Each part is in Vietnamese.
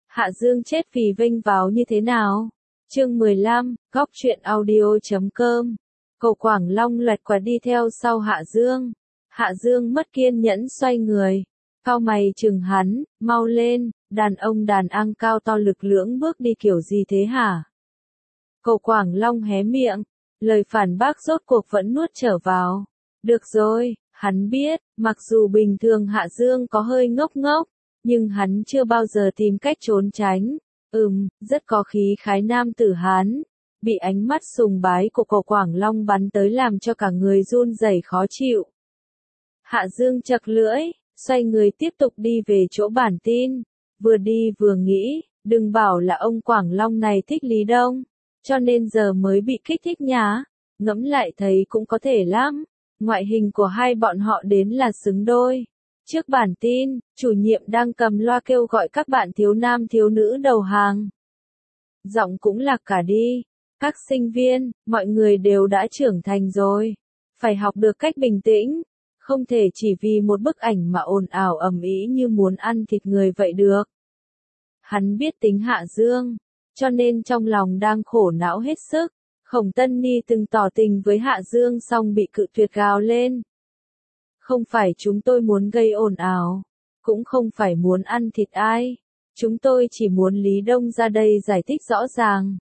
Hạ Dương chết vì vênh váo như thế nào? Chương 15, góc truyện audio.com. Cầu Quảng Long lật quả đi theo sau Hạ Dương. Hạ Dương mất kiên nhẫn xoay người. Cau mày chừng hắn, mau lên, đàn ông đàn anh cao to lực lưỡng bước đi kiểu gì thế hả? Cầu Quảng Long hé miệng, lời phản bác rốt cuộc vẫn nuốt trở vào. Được rồi, hắn biết, mặc dù bình thường Hạ Dương có hơi ngốc ngốc, nhưng hắn chưa bao giờ tìm cách trốn tránh. Rất có khí khái nam tử Hán. Bị ánh mắt sùng bái của Cầu Quảng Long bắn tới làm cho cả người run rẩy khó chịu. Hạ Dương chật lưỡi, xoay người tiếp tục đi về chỗ bản tin. Vừa đi vừa nghĩ, đừng bảo là ông Quảng Long này thích Lý Đông, cho nên giờ mới bị kích thích nhá. Ngẫm lại thấy cũng có thể lắm. Ngoại hình của hai bọn họ đến là xứng đôi. Trước bản tin, chủ nhiệm đang cầm loa kêu gọi các bạn thiếu nam thiếu nữ đầu hàng. Giọng cũng lạc cả đi. Các sinh viên, mọi người đều đã trưởng thành rồi. Phải học được cách bình tĩnh. Không thể chỉ vì một bức ảnh mà ồn ào ầm ĩ như muốn ăn thịt người vậy được. Hắn biết tính Hạ Dương, cho nên trong lòng đang khổ não hết sức. Khổng Tân Ni từng tỏ tình với Hạ Dương xong bị cự tuyệt gào lên. Không phải chúng tôi muốn gây ồn ào, cũng không phải muốn ăn thịt ai. Chúng tôi chỉ muốn Lý Đông ra đây giải thích rõ ràng.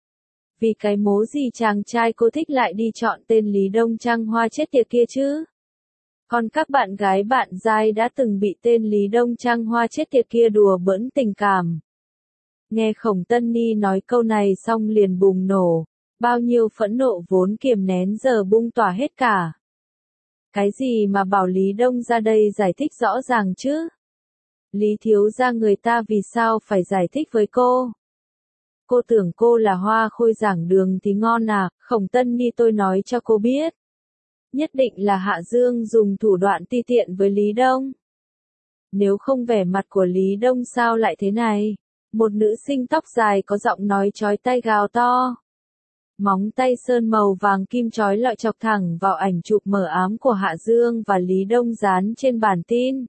Vì cái mố gì chàng trai cô thích lại đi chọn tên Lý Đông trăng hoa chết tiệt kia chứ? Còn các bạn gái bạn giai đã từng bị tên Lý Đông trăng hoa chết tiệt kia đùa bỡn tình cảm. Nghe Khổng Tân Ni nói câu này xong liền bùng nổ. Bao nhiêu phẫn nộ vốn kiềm nén giờ bung tỏa hết cả. Cái gì mà bảo Lý Đông ra đây giải thích rõ ràng chứ? Lý thiếu gia người ta vì sao phải giải thích với cô? Cô tưởng cô là hoa khôi giảng đường thì ngon à, Khổng Tân Ni tôi nói cho cô biết. Nhất định là Hạ Dương dùng thủ đoạn ti tiện với Lý Đông. Nếu không vẻ mặt của Lý Đông sao lại thế này? Một nữ sinh tóc dài có giọng nói chói tai gào to. Móng tay sơn màu vàng kim chói lọi chọc thẳng vào ảnh chụp mờ ám của Hạ Dương và Lý Đông dán trên bản tin.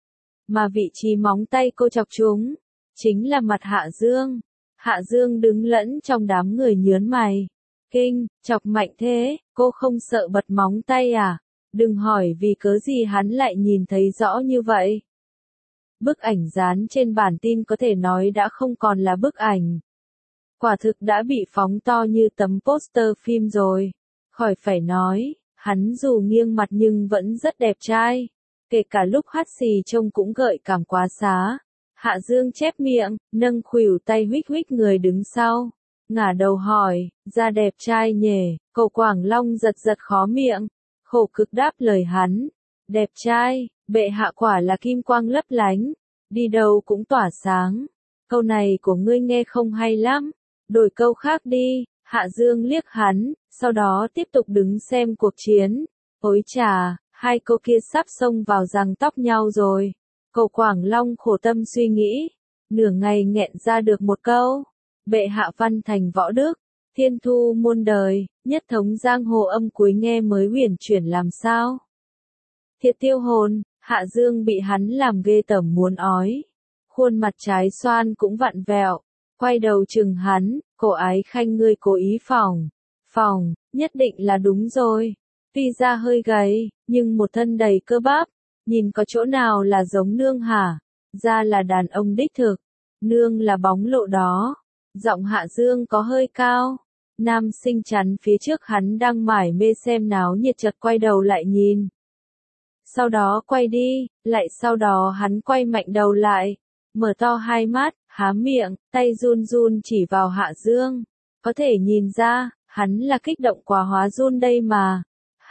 Mà vị trí móng tay cô chọc trúng, chính là mặt Hạ Dương. Hạ Dương đứng lẫn trong đám người nhớn mày. Kinh, chọc mạnh thế, cô không sợ bật móng tay à? Đừng hỏi vì cớ gì hắn lại nhìn thấy rõ như vậy. Bức ảnh dán trên bản tin có thể nói đã không còn là bức ảnh. Quả thực đã bị phóng to như tấm poster phim rồi. Khỏi phải nói, hắn dù nghiêng mặt nhưng vẫn rất đẹp trai. Kể cả lúc hắt xì trông cũng gợi cảm quá xá. Hạ Dương chép miệng, nâng khuỷu tay huých huých người đứng sau. Ngả đầu hỏi, da đẹp trai nhỉ? Cầu Quảng Long giật giật khó miệng. Khổ cực đáp lời hắn. Đẹp trai, bệ hạ quả là kim quang lấp lánh. Đi đâu cũng tỏa sáng. Câu này của ngươi nghe không hay lắm. Đổi câu khác đi. Hạ Dương liếc hắn, sau đó tiếp tục đứng xem cuộc chiến. Ôi chà, hai cô kia sắp xông vào giằng tóc nhau rồi. Cầu Quảng Long khổ tâm suy nghĩ. Nửa ngày nghẹn ra được một câu. Bệ hạ văn thành võ đức, thiên thu muôn đời, nhất thống giang hồ âm cuối nghe mới huyền chuyển làm sao. Thiệt tiêu hồn, Hạ Dương bị hắn làm ghê tởm muốn ói. Khuôn mặt trái xoan cũng vặn vẹo. Quay đầu chừng hắn, cô ái khanh ngươi cố ý phỏng, nhất định là đúng rồi. Tuy ra hơi gầy, nhưng một thân đầy cơ bắp, nhìn có chỗ nào là giống nương hả? Ra là đàn ông đích thực, nương là bóng lộ đó. Giọng Hạ Dương có hơi cao. Nam sinh chắn phía trước hắn đang mải mê xem náo nhiệt chợt quay đầu lại nhìn. Sau đó quay đi, lại sau đó hắn quay mạnh đầu lại. Mở to hai mắt, há miệng, tay run run chỉ vào Hạ Dương. Có thể nhìn ra, hắn là kích động quá hóa run đây mà.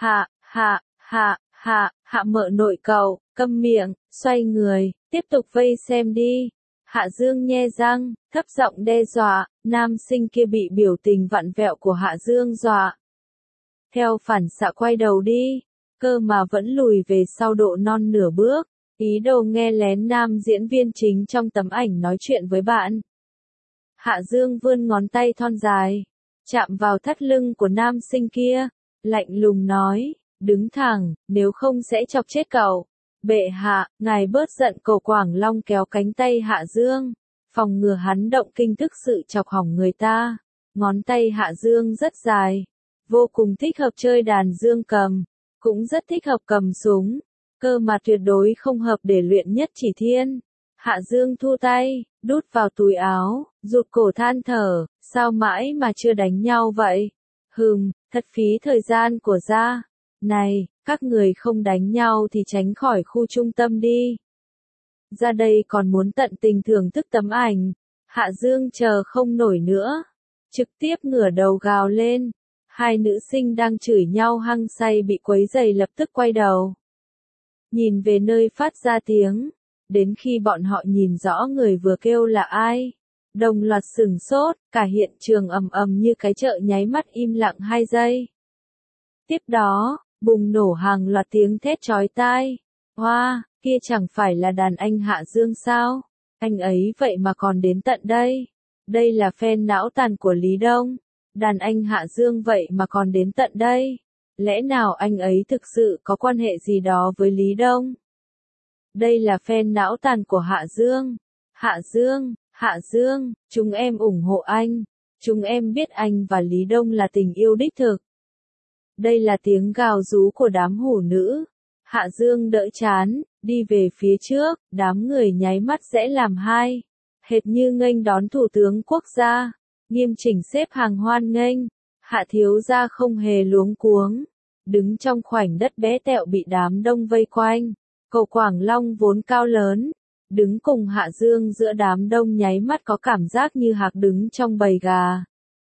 Hạ mợ nội cậu, câm miệng, xoay người, tiếp tục vây xem đi. Hạ Dương nhe răng, thấp giọng đe dọa, nam sinh kia bị biểu tình vặn vẹo của Hạ Dương dọa. Theo phản xạ quay đầu đi, cơ mà vẫn lùi về sau độ non nửa bước, ý đồ nghe lén nam diễn viên chính trong tấm ảnh nói chuyện với bạn. Hạ Dương vươn ngón tay thon dài, chạm vào thắt lưng của nam sinh kia, lạnh lùng nói, đứng thẳng, nếu không sẽ chọc chết cậu. Bệ hạ, ngài bớt giận. Cầu Quảng Long kéo cánh tay Hạ Dương. phòng ngừa hắn động kinh thức sự chọc hỏng người ta. Ngón tay Hạ Dương rất dài, vô cùng thích hợp chơi đàn dương cầm, cũng rất thích hợp cầm súng, cơ mà tuyệt đối không hợp để luyện nhất chỉ thiên. Hạ Dương thu tay, đút vào túi áo, rụt cổ than thở, sao mãi mà chưa đánh nhau vậy? Thật phí thời gian của gia. Này, các người không đánh nhau thì tránh khỏi khu trung tâm đi. Ra đây còn muốn tận tình thưởng thức tấm ảnh. Hạ Dương chờ không nổi nữa, trực tiếp ngửa đầu gào lên. Hai nữ sinh đang chửi nhau hăng say bị quấy rầy lập tức quay đầu, nhìn về nơi phát ra tiếng. Đến khi bọn họ nhìn rõ người vừa kêu là ai, đồng loạt sửng sốt, cả hiện trường ầm ầm như cái chợ nháy mắt im lặng 2 giây. Tiếp đó, bùng nổ hàng loạt tiếng thét chói tai. Hoa, kia chẳng phải là đàn anh Hạ Dương sao? Anh ấy vậy mà còn đến tận đây. Đây là fan não tàn của Lý Đông. Đàn anh Hạ Dương vậy mà còn đến tận đây. Lẽ nào anh ấy thực sự có quan hệ gì đó với Lý Đông? Đây là fan não tàn của Hạ Dương. Hạ Dương, chúng em ủng hộ anh. Chúng em biết anh và Lý Đông là tình yêu đích thực. Đây là tiếng gào rú của đám hủ nữ. Hạ Dương đỡ chán, đi về phía trước, đám người nháy mắt rẽ làm hai. Hệt như nghênh đón thủ tướng quốc gia, nghiêm chỉnh xếp hàng hoan nghênh. Hạ thiếu gia không hề luống cuống, đứng trong khoảnh đất bé tẹo bị đám đông vây quanh. Cầu Quảng Long vốn cao lớn, đứng cùng Hạ Dương giữa đám đông nháy mắt có cảm giác như hạc đứng trong bầy gà.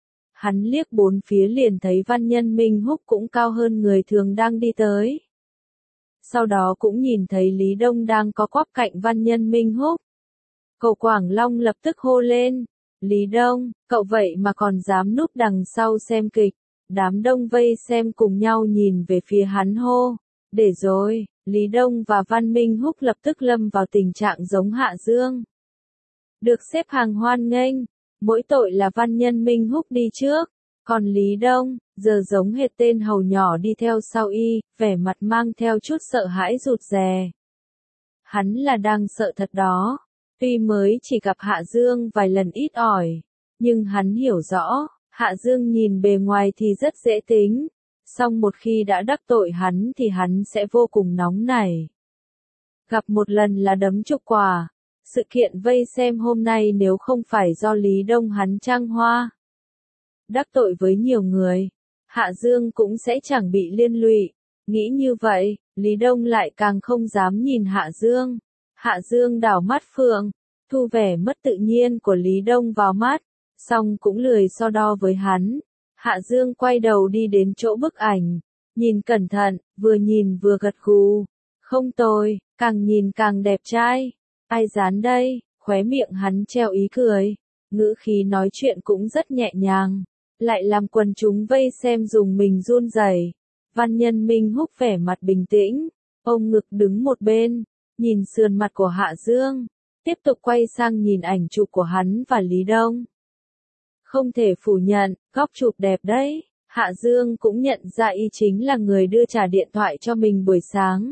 Hắn liếc bốn phía liền thấy Văn Nhân Minh Húc cũng cao hơn người thường đang đi tới. Sau đó cũng nhìn thấy Lý Đông đang có quắp cạnh Văn Nhân Minh Húc. Cầu Quảng Long lập tức hô lên. Lý Đông, cậu vậy mà còn dám núp đằng sau xem kịch. Đám đông vây xem cùng nhau nhìn về phía hắn hô. Để rồi, Lý Đông và Văn Minh Húc lập tức lâm vào tình trạng giống Hạ Dương. Được xếp hàng hoan nghênh, mỗi tội là Văn Nhân Minh Húc đi trước. Còn Lý Đông, giờ giống hệt tên hầu nhỏ đi theo sau y, vẻ mặt mang theo chút sợ hãi rụt rè. Hắn là đang sợ thật đó. Tuy mới chỉ gặp Hạ Dương vài lần ít ỏi, nhưng hắn hiểu rõ, Hạ Dương nhìn bề ngoài thì rất dễ tính. Song một khi đã đắc tội hắn thì hắn sẽ vô cùng nóng nảy. Gặp một lần là đấm chục quả. Sự kiện vây xem hôm nay nếu không phải do Lý Đông hắn trăng hoa, đắc tội với nhiều người, Hạ Dương cũng sẽ chẳng bị liên lụy. Nghĩ như vậy, Lý Đông lại càng không dám nhìn Hạ Dương. Hạ Dương đảo mắt phượng, thu vẻ mất tự nhiên của Lý Đông vào mắt, song cũng lười so đo với hắn. Hạ Dương quay đầu đi đến chỗ bức ảnh, nhìn cẩn thận, vừa nhìn vừa gật gù. Không tồi, càng nhìn càng đẹp trai. Ai dán đây? Khóe miệng hắn treo ý cười, ngữ khí nói chuyện cũng rất nhẹ nhàng, lại làm quần chúng vây xem dùng mình run rẩy. Văn Nhân Minh Húc vẻ mặt bình tĩnh, ôm ngực đứng một bên, nhìn sườn mặt của Hạ Dương, tiếp tục quay sang nhìn ảnh chụp của hắn và Lý Đông. Không thể phủ nhận, góc chụp đẹp đấy. Hạ Dương cũng nhận ra y chính là người đưa trả điện thoại cho mình buổi sáng.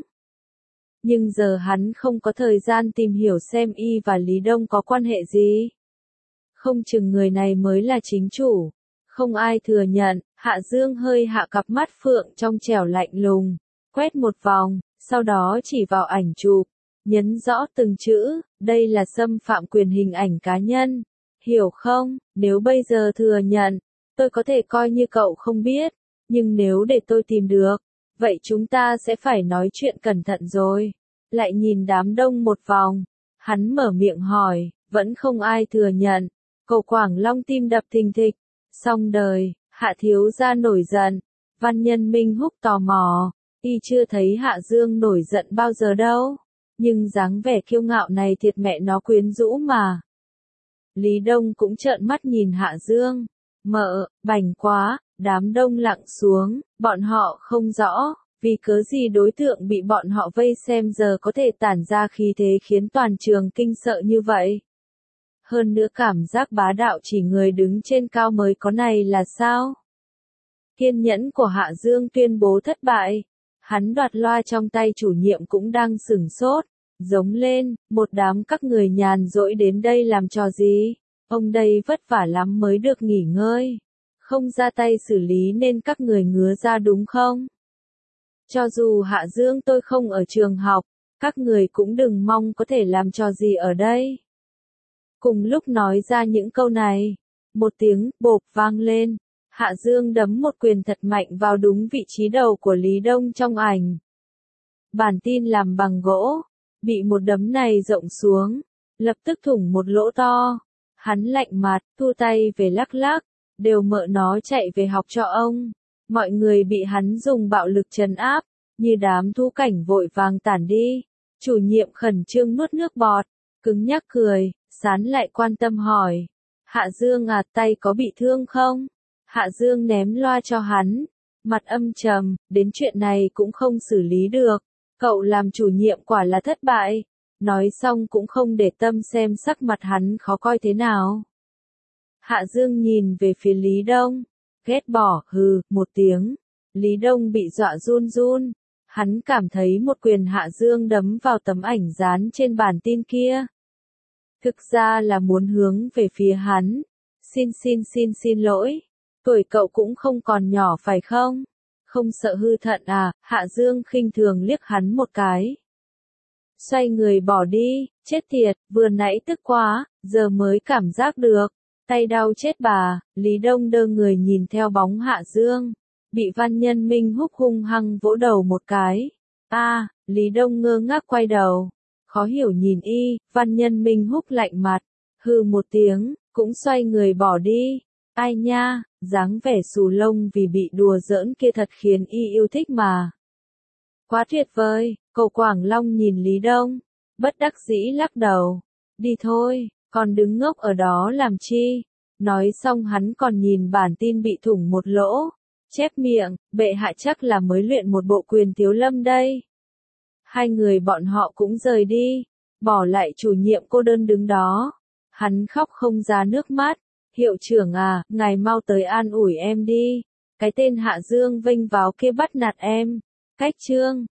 Nhưng giờ hắn không có thời gian tìm hiểu xem y và Lý Đông có quan hệ gì. Không chừng người này mới là chính chủ. Không ai thừa nhận. Hạ Dương hơi hạ cặp mắt phượng trong trẻo lạnh lùng, quét một vòng, sau đó chỉ vào ảnh chụp, nhấn rõ từng chữ, đây là xâm phạm quyền hình ảnh cá nhân. Hiểu không? Nếu bây giờ thừa nhận, tôi có thể coi như cậu không biết, nhưng nếu để tôi tìm được, vậy chúng ta sẽ phải nói chuyện cẩn thận rồi. Lại nhìn đám đông một vòng, hắn mở miệng hỏi, vẫn không ai thừa nhận. Cầu Quảng Long tim đập thình thịch, xong đời. Hạ thiếu gia nổi giận. Văn Nhân Minh Húc tò mò, y chưa thấy Hạ Dương nổi giận bao giờ đâu, nhưng dáng vẻ kiêu ngạo này thiệt mẹ nó quyến rũ mà. Lý Đông cũng trợn mắt nhìn Hạ Dương. Mợ, bảnh quá. Đám đông lặng xuống, bọn họ không rõ, vì cớ gì đối tượng bị bọn họ vây xem giờ có thể tản ra khí thế khiến toàn trường kinh sợ như vậy. Hơn nữa cảm giác bá đạo chỉ người đứng trên cao mới có này là sao? Kiên nhẫn của Hạ Dương tuyên bố thất bại. Hắn đoạt loa trong tay chủ nhiệm cũng đang sửng sốt. giống lên, một đám các người nhàn rỗi đến đây làm trò gì? Ông đây vất vả lắm mới được nghỉ ngơi. Không ra tay xử lý nên các người ngứa ra đúng không? Cho dù Hạ Dương tôi không ở trường học, các người cũng đừng mong có thể làm trò gì ở đây. Cùng lúc nói ra những câu này, một tiếng bộp vang lên, Hạ Dương đấm một quyền thật mạnh vào đúng vị trí đầu của Lý Đông trong ảnh. Bản tin làm bằng gỗ, bị một đấm này rộng xuống, lập tức thủng một lỗ to. Hắn lạnh mặt, thu tay về lắc lắc, đều mợ nó chạy về học cho ông. Mọi người bị hắn dùng bạo lực trấn áp, như đám thú cảnh vội vàng tản đi. Chủ nhiệm khẩn trương nuốt nước bọt, cứng nhắc cười, Sán lại quan tâm hỏi. Hạ Dương à, tay có bị thương không? Hạ Dương ném loa cho hắn, mặt âm trầm, đến chuyện này cũng không xử lý được. Cậu làm chủ nhiệm quả là thất bại. Nói xong cũng không để tâm xem sắc mặt hắn khó coi thế nào. Hạ Dương nhìn về phía Lý Đông, ghét bỏ, hừ, một tiếng. Lý Đông bị dọa run run. Hắn cảm thấy một quyền Hạ Dương đấm vào tấm ảnh dán trên bản tin kia. Thực ra là muốn hướng về phía hắn. Xin lỗi. Tuổi cậu cũng không còn nhỏ phải không? Không sợ hư thận à? Hạ Dương khinh thường liếc hắn một cái. Xoay người bỏ đi, chết tiệt, vừa nãy tức quá, giờ mới cảm giác được. Tay đau chết bà, Lý Đông đơ người nhìn theo bóng Hạ Dương. Bị Văn Nhân Minh Húc hung hăng vỗ đầu một cái. Lý Đông ngơ ngác quay đầu. Khó hiểu nhìn Văn Nhân Minh Húc lạnh mặt. Hừ một tiếng, cũng xoay người bỏ đi. Ai nha, dáng vẻ xù lông vì bị đùa giỡn kia thật khiến yêu thích mà. Quá tuyệt vời, cậu Quảng Long nhìn Lý Đông, bất đắc dĩ lắc đầu. Đi thôi, còn đứng ngốc ở đó làm chi? Nói xong hắn còn nhìn bản tin bị thủng một lỗ. Chép miệng, bệ hạ chắc là mới luyện một bộ quyền thiếu lâm đây. Hai người bọn họ cũng rời đi, bỏ lại chủ nhiệm cô đơn đứng đó. Hắn khóc không ra nước mắt. Hiệu trưởng à, ngài mau tới an ủi em đi. Cái tên Hạ Dương vênh váo kia bắt nạt em. Cách chương